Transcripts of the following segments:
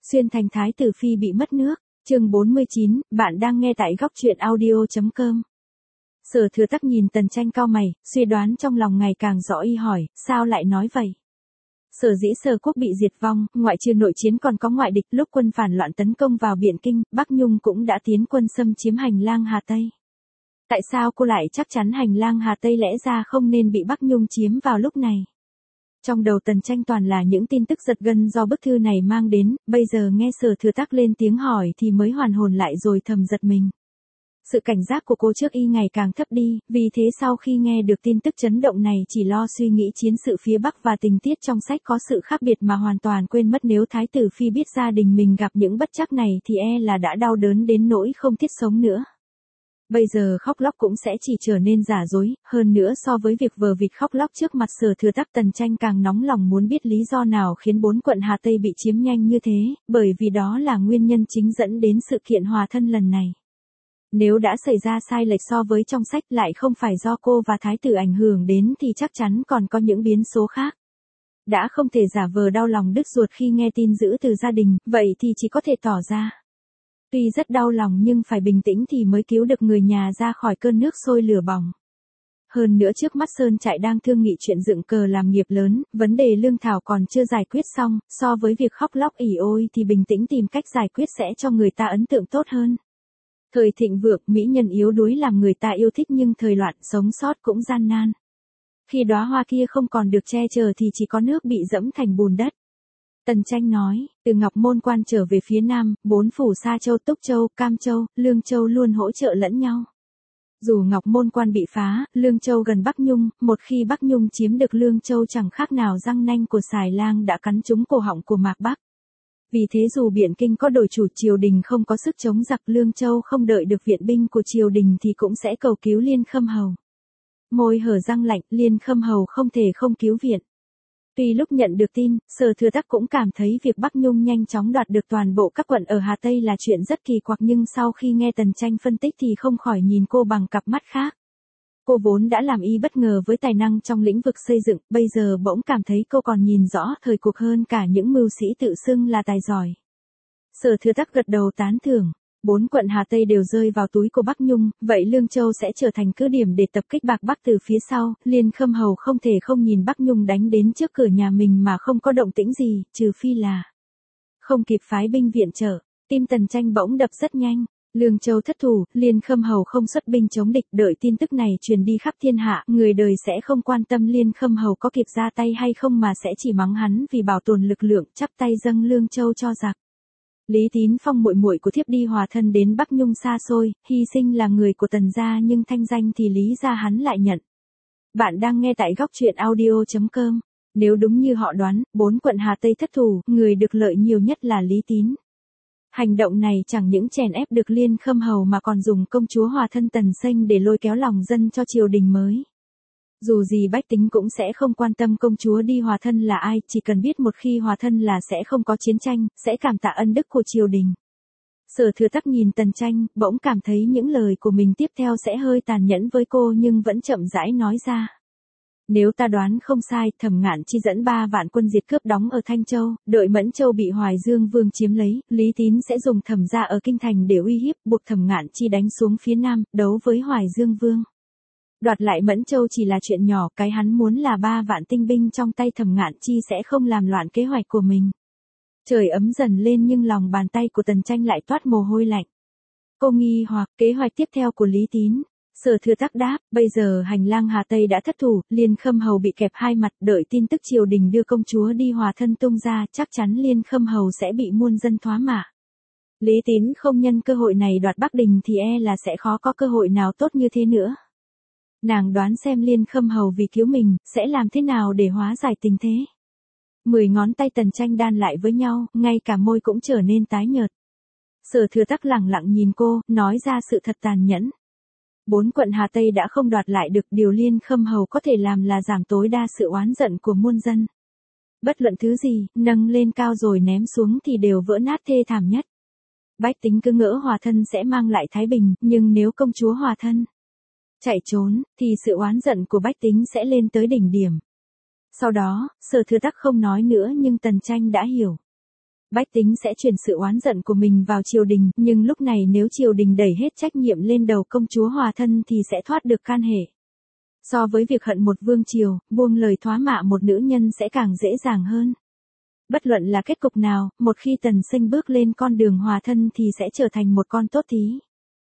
Xuyên thành thái tử phi bị mất nước. Chương 49, bạn đang nghe tại góc truyện audio.com. Sở Thừa Tắc nhìn Tần Tranh cau mày, suy đoán trong lòng ngày càng rõ y hỏi, sao lại nói vậy? Sở dĩ Sở quốc bị diệt vong, ngoại trừ nội chiến còn có ngoại địch, lúc quân phản loạn tấn công vào Biện Kinh, Bắc Nhung cũng đã tiến quân xâm chiếm hành lang Hà Tây. Tại sao cô lại chắc chắn hành lang Hà Tây lẽ ra không nên bị Bắc Nhung chiếm vào lúc này? Trong đầu Tần Tranh toàn là những tin tức giật gân do bức thư này mang đến, bây giờ nghe Sở Thừa Tắc lên tiếng hỏi thì mới hoàn hồn lại rồi thầm giật mình. Sự cảnh giác của cô trước y ngày càng thấp đi, vì thế sau khi nghe được tin tức chấn động này chỉ lo suy nghĩ chiến sự phía Bắc và tình tiết trong sách có sự khác biệt mà hoàn toàn quên mất nếu Thái tử Phi biết gia đình mình gặp những bất trắc này thì e là đã đau đớn đến nỗi không thiết sống nữa. Bây giờ khóc lóc cũng sẽ chỉ trở nên giả dối, hơn nữa so với việc vờ vịt khóc lóc trước mặt Sở Thừa Tắc, Tần Tranh càng nóng lòng muốn biết lý do nào khiến 4 quận Hà Tây bị chiếm nhanh như thế, bởi vì đó là nguyên nhân chính dẫn đến sự kiện hòa thân lần này. Nếu đã xảy ra sai lệch so với trong sách lại không phải do cô và thái tử ảnh hưởng đến thì chắc chắn còn có những biến số khác. Đã không thể giả vờ đau lòng đứt ruột khi nghe tin dữ từ gia đình, vậy thì chỉ có thể tỏ ra. Tuy rất đau lòng nhưng phải bình tĩnh thì mới cứu được người nhà ra khỏi cơn nước sôi lửa bỏng. Hơn nữa trước mắt Sơn Trại đang thương nghị chuyện dựng cờ làm nghiệp lớn, vấn đề lương thảo còn chưa giải quyết xong, so với việc khóc lóc ỉ ôi thì bình tĩnh tìm cách giải quyết sẽ cho người ta ấn tượng tốt hơn. Thời thịnh vượng, mỹ nhân yếu đuối làm người ta yêu thích nhưng thời loạn sống sót cũng gian nan. Khi đóa hoa kia không còn được che chở thì chỉ có nước bị dẫm thành bùn đất. Tần Tranh nói, từ Ngọc Môn Quan trở về phía Nam, 4 phủ Sa Châu, Túc Châu, Cam Châu, Lương Châu luôn hỗ trợ lẫn nhau. Dù Ngọc Môn Quan bị phá, Lương Châu gần Bắc Nhung, một khi Bắc Nhung chiếm được Lương Châu chẳng khác nào răng nanh của xài lang đã cắn trúng cổ họng của Mạc Bắc. Vì thế dù Biện Kinh có đổi chủ triều đình không có sức chống giặc, Lương Châu không đợi được viện binh của triều đình thì cũng sẽ cầu cứu Liên Khâm Hầu. Môi hở răng lạnh, Liên Khâm Hầu không thể không cứu viện. Tuy lúc nhận được tin, Sở Thừa Tắc cũng cảm thấy việc Bắc Nhung nhanh chóng đoạt được toàn bộ các quận ở Hà Tây là chuyện rất kỳ quặc, nhưng sau khi nghe Tần Tranh phân tích thì không khỏi nhìn cô bằng cặp mắt khác. Cô vốn đã làm y bất ngờ với tài năng trong lĩnh vực xây dựng, bây giờ bỗng cảm thấy cô còn nhìn rõ thời cuộc hơn cả những mưu sĩ tự xưng là tài giỏi. Sở Thừa Tắc gật đầu tán thưởng. 4 quận Hà Tây đều rơi vào túi của Bắc Nhung, vậy Lương Châu sẽ trở thành cứ điểm để tập kích Bạc Bắc từ phía sau. Liên Khâm Hầu không thể không nhìn Bắc Nhung đánh đến trước cửa nhà mình mà không có động tĩnh gì, trừ phi là không kịp phái binh viện trợ. Tim Tần Tranh bỗng đập rất nhanh. Lương Châu thất thủ, Liên Khâm Hầu không xuất binh chống địch, đợi tin tức này truyền đi khắp thiên hạ, người đời sẽ không quan tâm Liên Khâm Hầu có kịp ra tay hay không mà sẽ chỉ mắng hắn vì bảo tồn lực lượng, chắp tay dâng Lương Châu cho giặc. Lý Tín Phong muội muội của thiếp đi hòa thân đến Bắc Nhung xa xôi, hy sinh là người của Tần gia nhưng thanh danh thì Lý gia hắn lại nhận. Bạn đang nghe tại góc truyện audio.com. Nếu đúng như họ đoán, 4 quận Hà Tây thất thủ, người được lợi nhiều nhất là Lý Tín. Hành động này chẳng những chèn ép được Liên Khâm Hầu mà còn dùng công chúa hòa thân Tần Xanh để lôi kéo lòng dân cho triều đình mới. Dù gì bách tính cũng sẽ không quan tâm công chúa đi hòa thân là ai, chỉ cần biết một khi hòa thân là sẽ không có chiến tranh, sẽ cảm tạ ân đức của triều đình. Sở Thừa Tắc nhìn Tần Tranh, bỗng cảm thấy những lời của mình tiếp theo sẽ hơi tàn nhẫn với cô nhưng vẫn chậm rãi nói ra. Nếu ta đoán không sai, Thẩm Ngạn Chi dẫn 3 vạn quân diệt cướp đóng ở Thanh Châu, đợi Mẫn Châu bị Hoài Dương Vương chiếm lấy, Lý Tín sẽ dùng Thẩm gia ở Kinh Thành để uy hiếp, buộc Thẩm Ngạn Chi đánh xuống phía Nam, đấu với Hoài Dương Vương. Đoạt lại Mẫn Châu chỉ là chuyện nhỏ, cái hắn muốn là 3 vạn tinh binh trong tay Thẩm Ngạn Chi sẽ không làm loạn kế hoạch của mình. Trời ấm dần lên nhưng lòng bàn tay của Tần Tranh lại toát mồ hôi lạnh. Cô nghi hoặc kế hoạch tiếp theo của Lý Tín. Sở Thừa Tắc đáp, bây giờ hành lang Hà Tây đã thất thủ, Liên Khâm Hầu bị kẹp hai mặt, đợi tin tức triều đình đưa công chúa đi hòa thân tung ra, chắc chắn Liên Khâm Hầu sẽ bị muôn dân thoá mạ. Lý Tín không nhân cơ hội này đoạt Bắc Đình thì e là sẽ khó có cơ hội nào tốt như thế nữa. Nàng đoán xem Liên Khâm Hầu vì cứu mình, sẽ làm thế nào để hóa giải tình thế. 10 ngón tay Tần Tranh đan lại với nhau, ngay cả môi cũng trở nên tái nhợt. Sở Thừa Tắc lẳng lặng nhìn cô, nói ra sự thật tàn nhẫn. 4 quận Hà Tây đã không đoạt lại được, điều Liên Khâm Hầu có thể làm là giảm tối đa sự oán giận của muôn dân. Bất luận thứ gì, nâng lên cao rồi ném xuống thì đều vỡ nát thê thảm nhất. Bách tính cứ ngỡ hòa thân sẽ mang lại thái bình, nhưng nếu công chúa hòa thân chạy trốn, thì sự oán giận của bách tính sẽ lên tới đỉnh điểm. Sau đó, Sở Thừa Tắc không nói nữa nhưng Tần Tranh đã hiểu. Bách tính sẽ chuyển sự oán giận của mình vào triều đình, nhưng lúc này nếu triều đình đẩy hết trách nhiệm lên đầu công chúa Hòa Thân thì sẽ thoát được can hệ. So với việc hận một vương triều, buông lời thoá mạ một nữ nhân sẽ càng dễ dàng hơn. Bất luận là kết cục nào, một khi Tần Sinh bước lên con đường Hòa Thân thì sẽ trở thành một con tốt thí.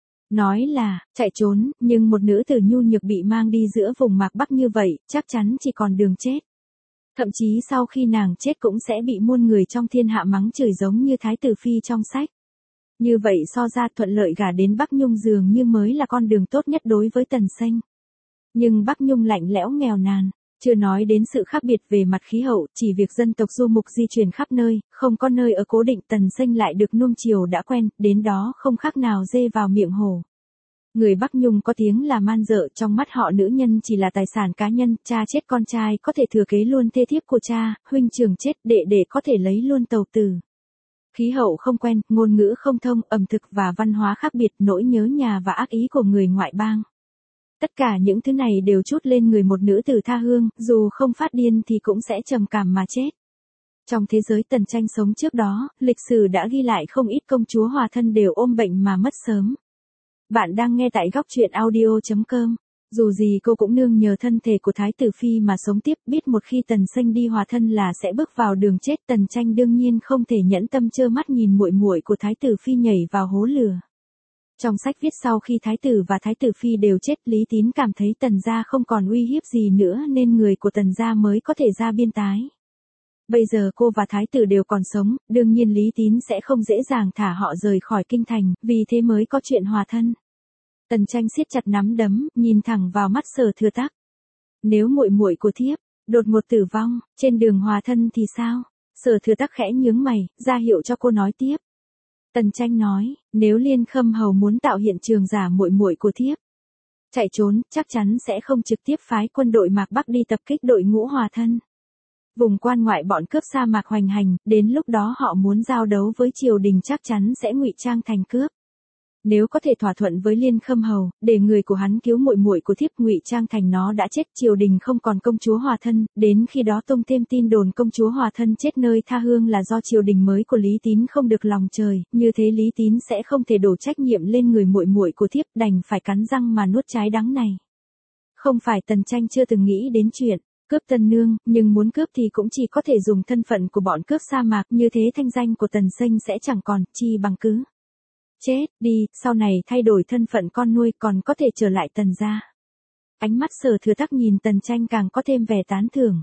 Nói là, chạy trốn, nhưng một nữ tử nhu nhược bị mang đi giữa vùng mạc Bắc như vậy, chắc chắn chỉ còn đường chết. Thậm chí sau khi nàng chết cũng sẽ bị muôn người trong thiên hạ mắng chửi giống như Thái tử Phi trong sách. Như vậy so ra thuận lợi gả đến Bắc Nhung dường như mới là con đường tốt nhất đối với Tần Sinh. Nhưng Bắc Nhung lạnh lẽo nghèo nàn, chưa nói đến sự khác biệt về mặt khí hậu, chỉ việc dân tộc du mục di chuyển khắp nơi, không có nơi ở cố định, Tần Sinh lại được nuông chiều đã quen, đến đó không khác nào dê vào miệng hổ. Người Bắc Nhung có tiếng là man dợ, trong mắt họ nữ nhân chỉ là tài sản cá nhân, cha chết con trai có thể thừa kế luôn thê thiếp của cha, huynh trưởng chết đệ đệ có thể lấy luôn tàu tử. Khí hậu không quen, ngôn ngữ không thông, ẩm thực và văn hóa khác biệt, nỗi nhớ nhà và ác ý của người ngoại bang. Tất cả những thứ này đều trút lên người một nữ tử tha hương, dù không phát điên thì cũng sẽ trầm cảm mà chết. Trong thế giới Tần Tranh sống trước đó, lịch sử đã ghi lại không ít công chúa Hòa Thân đều ôm bệnh mà mất sớm. Bạn đang nghe tại góc truyện audio.com. Dù gì cô cũng nương nhờ thân thể của Thái tử Phi mà sống tiếp, biết một khi Tần Sinh đi Hòa Thân là sẽ bước vào đường chết. Tần Tranh đương nhiên không thể nhẫn tâm trơ mắt nhìn muội muội của Thái tử Phi nhảy vào hố lửa. Trong sách viết sau khi Thái tử và Thái tử Phi đều chết, Lý Tín cảm thấy Tần gia không còn uy hiếp gì nữa nên người của Tần gia mới có thể ra biên tái. Bây giờ cô và Thái tử đều còn sống, đương nhiên Lý Tín sẽ không dễ dàng thả họ rời khỏi kinh thành, vì thế mới có chuyện Hòa Thân. Tần Tranh siết chặt nắm đấm, nhìn thẳng vào mắt Sở Thừa Tắc. Nếu muội muội của thiếp đột ngột tử vong trên đường Hòa Thân thì sao? Sở Thừa Tắc khẽ nhướng mày, ra hiệu cho cô nói tiếp. Tần Tranh nói, nếu Liên Khâm Hầu muốn tạo hiện trường giả muội muội của thiếp chạy trốn, chắc chắn sẽ không trực tiếp phái quân đội Mạc Bắc đi tập kích đội ngũ Hòa Thân. Vùng quan ngoại bọn cướp sa mạc hoành hành, đến lúc đó họ muốn giao đấu với triều đình chắc chắn sẽ ngụy trang thành cướp. Nếu có thể thỏa thuận với Liên Khâm Hầu, để người của hắn cứu muội muội của thiếp, ngụy trang thành nó đã chết, triều đình không còn công chúa Hòa Thân, đến khi đó tung thêm tin đồn công chúa Hòa Thân chết nơi tha hương là do triều đình mới của Lý Tín không được lòng trời, như thế Lý Tín sẽ không thể đổ trách nhiệm lên người muội muội của thiếp, đành phải cắn răng mà nuốt trái đắng này. Không phải Tần Tranh chưa từng nghĩ đến chuyện cướp Tần nương, nhưng muốn cướp thì cũng chỉ có thể dùng thân phận của bọn cướp sa mạc, như thế thanh danh của Tần Sinh sẽ chẳng còn, chi bằng cứ chết đi, sau này thay đổi thân phận con nuôi còn có thể trở lại Tần gia. Ánh mắt Sở Thừa Tắc nhìn Tần Tranh càng có thêm vẻ tán thưởng.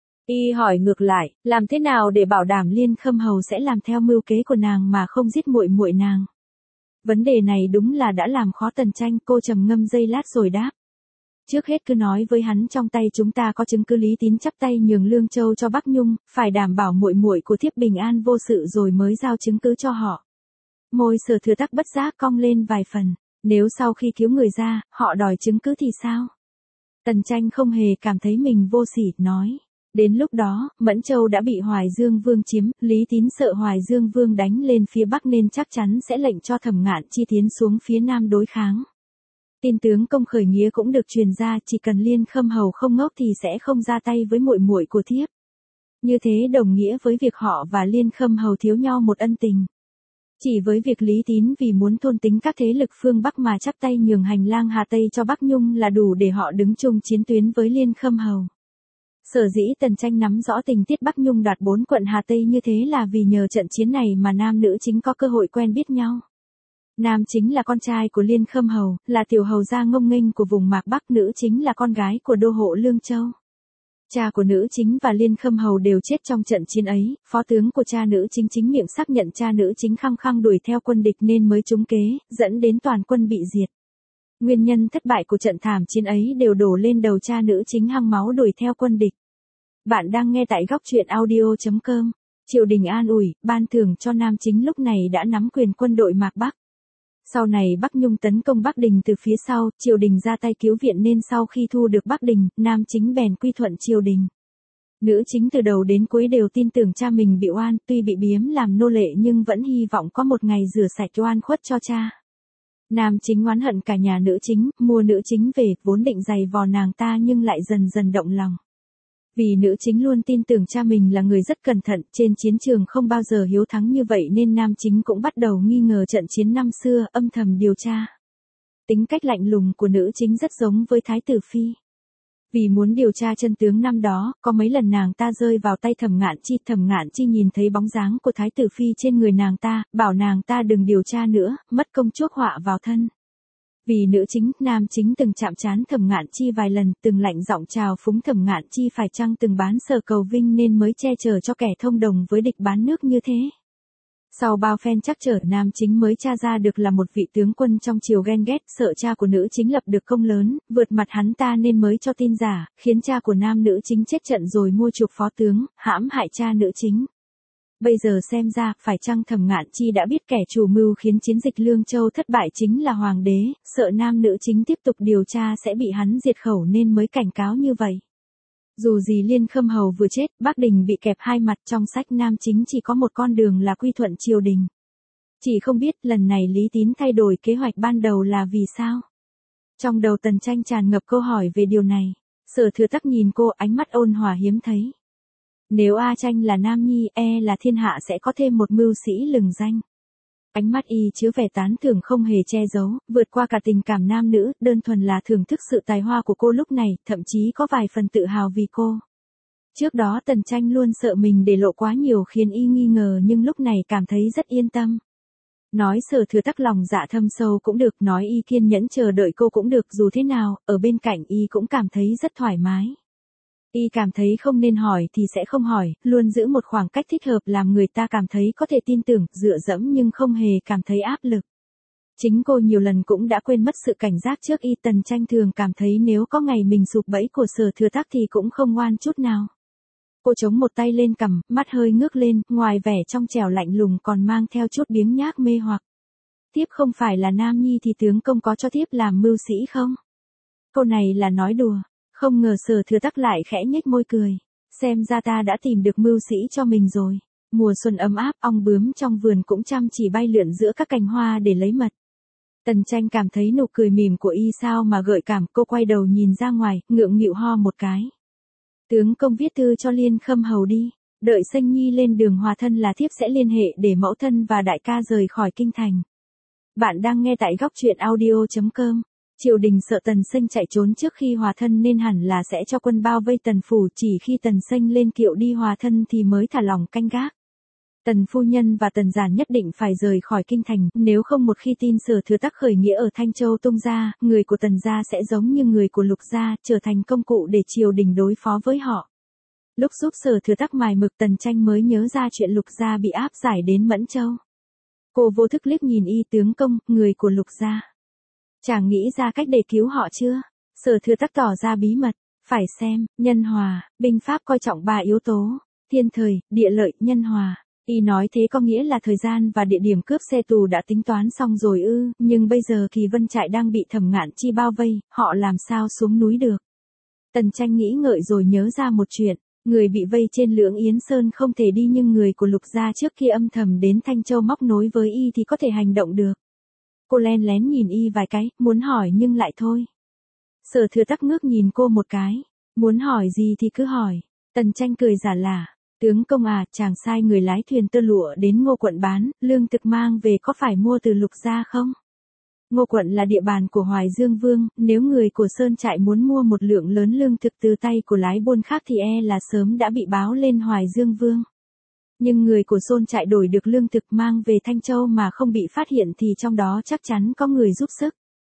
Y hỏi ngược lại, làm thế nào để bảo đảm Liên Khâm Hầu sẽ làm theo mưu kế của nàng mà không giết muội muội nàng? Vấn đề này đúng là đã làm khó Tần Tranh, cô trầm ngâm giây lát rồi đáp. Trước hết cứ nói với hắn trong tay chúng ta có chứng cứ. Lý Tín chắp tay nhường Lương Châu cho Bắc Nhung, phải đảm bảo muội muội của thiếp bình an vô sự rồi mới giao chứng cứ cho họ. Môi Sở Thừa Tắc bất giác cong lên vài phần, nếu sau khi cứu người ra, họ đòi chứng cứ thì sao? Tần Tranh không hề cảm thấy mình vô sỉ, nói. Đến lúc đó, Mẫn Châu đã bị Hoài Dương Vương chiếm, Lý Tín sợ Hoài Dương Vương đánh lên phía Bắc nên chắc chắn sẽ lệnh cho Thẩm Ngạn Chi tiến xuống phía Nam đối kháng. Tin tướng công khởi nghĩa cũng được truyền ra, chỉ cần Liên Khâm Hầu không ngốc thì sẽ không ra tay với muội muội của thiếp. Như thế đồng nghĩa với việc họ và Liên Khâm Hầu thiếu nhau một ân tình. Chỉ với việc Lý Tín vì muốn thôn tính các thế lực phương Bắc mà chắp tay nhường hành lang Hà Tây cho Bắc Nhung là đủ để họ đứng chung chiến tuyến với Liên Khâm Hầu. Sở dĩ Tần Tranh nắm rõ tình tiết Bắc Nhung đoạt 4 quận Hà Tây như thế là vì nhờ trận chiến này mà nam nữ chính có cơ hội quen biết nhau. Nam chính là con trai của Liên Khâm Hầu, là tiểu hầu gia ngông nghênh của vùng Mạc Bắc, nữ chính là con gái của đô hộ Lương Châu. Cha của nữ chính và Liên Khâm Hầu đều chết trong trận chiến ấy, phó tướng của cha nữ chính chính miệng xác nhận cha nữ chính khăng khăng đuổi theo quân địch nên mới trúng kế, dẫn đến toàn quân bị diệt. Nguyên nhân thất bại của trận thảm chiến ấy đều đổ lên đầu cha nữ chính hăng máu đuổi theo quân địch. Bạn đang nghe tại góc truyện audio.com. Triều đình an ủi, ban thưởng cho nam chính lúc này đã nắm quyền quân đội Mạc Bắc. Sau này Bắc Nhung tấn công Bắc Đình từ phía sau, triều đình ra tay cứu viện nên sau khi thu được Bắc Đình, nam chính bèn quy thuận triều đình. Nữ chính từ đầu đến cuối đều tin tưởng cha mình bị oan, tuy bị biếm làm nô lệ nhưng vẫn hy vọng có một ngày rửa sạch oan khuất cho cha. Nam chính oán hận cả nhà nữ chính, mua nữ chính về, vốn định giày vò nàng ta nhưng lại dần dần động lòng. Vì nữ chính luôn tin tưởng cha mình là người rất cẩn thận, trên chiến trường không bao giờ hiếu thắng như vậy nên nam chính cũng bắt đầu nghi ngờ trận chiến năm xưa, âm thầm điều tra. Tính cách lạnh lùng của nữ chính rất giống với Thái tử Phi. Vì muốn điều tra chân tướng năm đó, có mấy lần nàng ta rơi vào tay Thẩm Ngạn Chi nhìn thấy bóng dáng của Thái tử Phi trên người nàng ta, bảo nàng ta đừng điều tra nữa, mất công chuốc họa vào thân. Vì nữ chính, nam chính từng chạm trán Thẩm Ngạn Chi vài lần, từng lạnh giọng chào phúng Thẩm Ngạn Chi phải chăng từng bán sở cầu vinh nên mới che chở cho kẻ thông đồng với địch bán nước như thế. Sau bao phen trắc trở, nam chính mới tra ra được là một vị tướng quân trong triều ghen ghét, sợ cha của nữ chính lập được công lớn, vượt mặt hắn ta nên mới cho tin giả, khiến cha của nam nữ chính chết trận rồi mua chuộc phó tướng, hãm hại cha nữ chính. Bây giờ xem ra, phải chăng Thẩm Ngạn Chi đã biết kẻ chủ mưu khiến chiến dịch Lương Châu thất bại chính là hoàng đế, sợ nam nữ chính tiếp tục điều tra sẽ bị hắn diệt khẩu nên mới cảnh cáo như vậy. Dù gì Liên Khâm Hầu vừa chết, Bắc Đình bị kẹp hai mặt, trong sách nam chính chỉ có một con đường là quy thuận triều đình. Chỉ không biết lần này Lý Tín thay đổi kế hoạch ban đầu là vì sao? Trong đầu Tần Tranh tràn ngập câu hỏi về điều này. Sở Thừa Tắc nhìn cô, ánh mắt ôn hòa hiếm thấy. Nếu A Tranh là nam nhi, là thiên hạ sẽ có thêm một mưu sĩ lừng danh. Ánh mắt y chứa vẻ tán thưởng không hề che giấu, vượt qua cả tình cảm nam nữ, đơn thuần là thưởng thức sự tài hoa của cô lúc này, thậm chí có vài phần tự hào vì cô. Trước đó Tần Tranh luôn sợ mình để lộ quá nhiều khiến y nghi ngờ nhưng lúc này cảm thấy rất yên tâm. Nói Sở Thừa Tắc lòng dạ thâm sâu cũng được, nói y kiên nhẫn chờ đợi cô cũng được, dù thế nào, ở bên cạnh y cũng cảm thấy rất thoải mái. Y cảm thấy không nên hỏi thì sẽ không hỏi, luôn giữ một khoảng cách thích hợp làm người ta cảm thấy có thể tin tưởng, dựa dẫm nhưng không hề cảm thấy áp lực. Chính cô nhiều lần cũng đã quên mất sự cảnh giác trước y. Tần Tranh thường cảm thấy nếu có ngày mình sụp bẫy của Sở Thừa Tắc thì cũng không ngoan chút nào. Cô chống một tay lên cằm, mắt hơi ngước lên, ngoài vẻ trong trẻo lạnh lùng còn mang theo chút biếng nhác mê hoặc. Tiếp không phải là nam nhi thì tướng công có cho tiếp làm mưu sĩ không? Câu này là nói đùa. Không ngờ Sở Thừa Tắc lại khẽ nhếch môi cười. Xem ra ta đã tìm được mưu sĩ cho mình rồi. Mùa xuân ấm áp, ong bướm trong vườn cũng chăm chỉ bay lượn giữa các cành hoa để lấy mật. Tần Tranh cảm thấy nụ cười mỉm của y sao mà gợi cảm, cô quay đầu nhìn ra ngoài, ngượng nghịu ho một cái. Tướng công viết thư cho Liên Khâm Hầu đi. Đợi Sanh Nhi lên đường hòa thân là thiếp sẽ liên hệ để mẫu thân và đại ca rời khỏi kinh thành. Bạn đang nghe tại góc truyện audio.com. Triều đình sợ Tần Sanh chạy trốn trước khi hòa thân nên hẳn là sẽ cho quân bao vây Tần phủ, chỉ khi Tần Sanh lên kiệu đi hòa thân thì mới thả lòng canh gác. Tần phu nhân và Tần giản nhất định phải rời khỏi kinh thành, nếu không một khi tin Sở Thừa Tắc khởi nghĩa ở Thanh Châu tung ra, người của Tần gia sẽ giống như người của Lục gia, trở thành công cụ để triều đình đối phó với họ. Lúc giúp Sở Thừa Tắc mài mực, Tần Tranh mới nhớ ra chuyện Lục gia bị áp giải đến Mẫn Châu. Cô vô thức liếc nhìn y. Tướng công, người của Lục gia. Chàng nghĩ ra cách để cứu họ chưa? Sở Thừa Tắc tỏ ra bí mật. Phải xem, nhân hòa, binh pháp coi trọng 3 yếu tố. Thiên thời, địa lợi, nhân hòa. Y nói thế có nghĩa là thời gian và địa điểm cướp xe tù đã tính toán xong rồi ư, nhưng bây giờ Kỳ Vân trại đang bị Thẩm Ngạn Chi bao vây, họ làm sao xuống núi được. Tần Tranh nghĩ ngợi rồi nhớ ra một chuyện, người bị vây trên Lưỡng Yến Sơn không thể đi nhưng người của Lục gia trước kia âm thầm đến Thanh Châu móc nối với y thì có thể hành động được. Cô len lén nhìn y vài cái, muốn hỏi nhưng lại thôi. Sở Thừa Tắc ngước nhìn cô một cái, muốn hỏi gì thì cứ hỏi. Tần Tranh cười giả lả. Tướng công à, chàng sai người lái thuyền tơ lụa đến Ngô quận bán, lương thực mang về có phải mua từ Lục gia không? Ngô quận là địa bàn của Hoài Dương Vương, nếu người của Sơn trại muốn mua một lượng lớn lương thực từ tay của lái buôn khác thì là sớm đã bị báo lên Hoài Dương Vương. Nhưng người của Sơn trại đổi được lương thực mang về Thanh Châu mà không bị phát hiện thì trong đó chắc chắn có người giúp sức.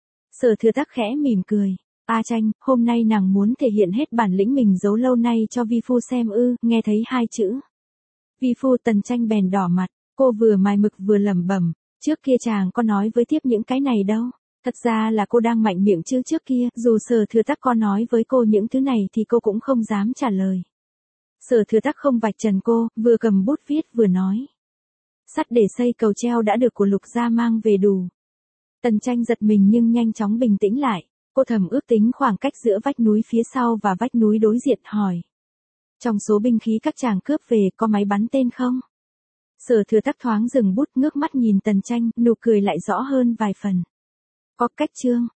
Sở Thừa Tắc khẽ mỉm cười. A Tranh, hôm nay nàng muốn thể hiện hết bản lĩnh mình giấu lâu nay cho vi phu xem ư? Nghe thấy 2 chữ vi phu, Tần Tranh bèn đỏ mặt, cô vừa mài mực vừa lẩm bẩm, trước kia chàng có nói với tiếp những cái này đâu. Thật ra là cô đang mạnh miệng chứ trước kia, dù Sở Thừa Tắc có nói với cô những thứ này thì cô cũng không dám trả lời. Sở Thừa Tắc không vạch trần cô, vừa cầm bút viết vừa nói. Sắt để xây cầu treo đã được của Lục gia mang về đủ. Tần Tranh giật mình nhưng nhanh chóng bình tĩnh lại. Cô thầm ước tính khoảng cách giữa vách núi phía sau và vách núi đối diện, hỏi. Trong số binh khí các chàng cướp về có máy bắn tên không? Sở Thừa Tắc thoáng dừng bút, ngước mắt nhìn Tần Tranh, nụ cười lại rõ hơn vài phần. Có cách Trương,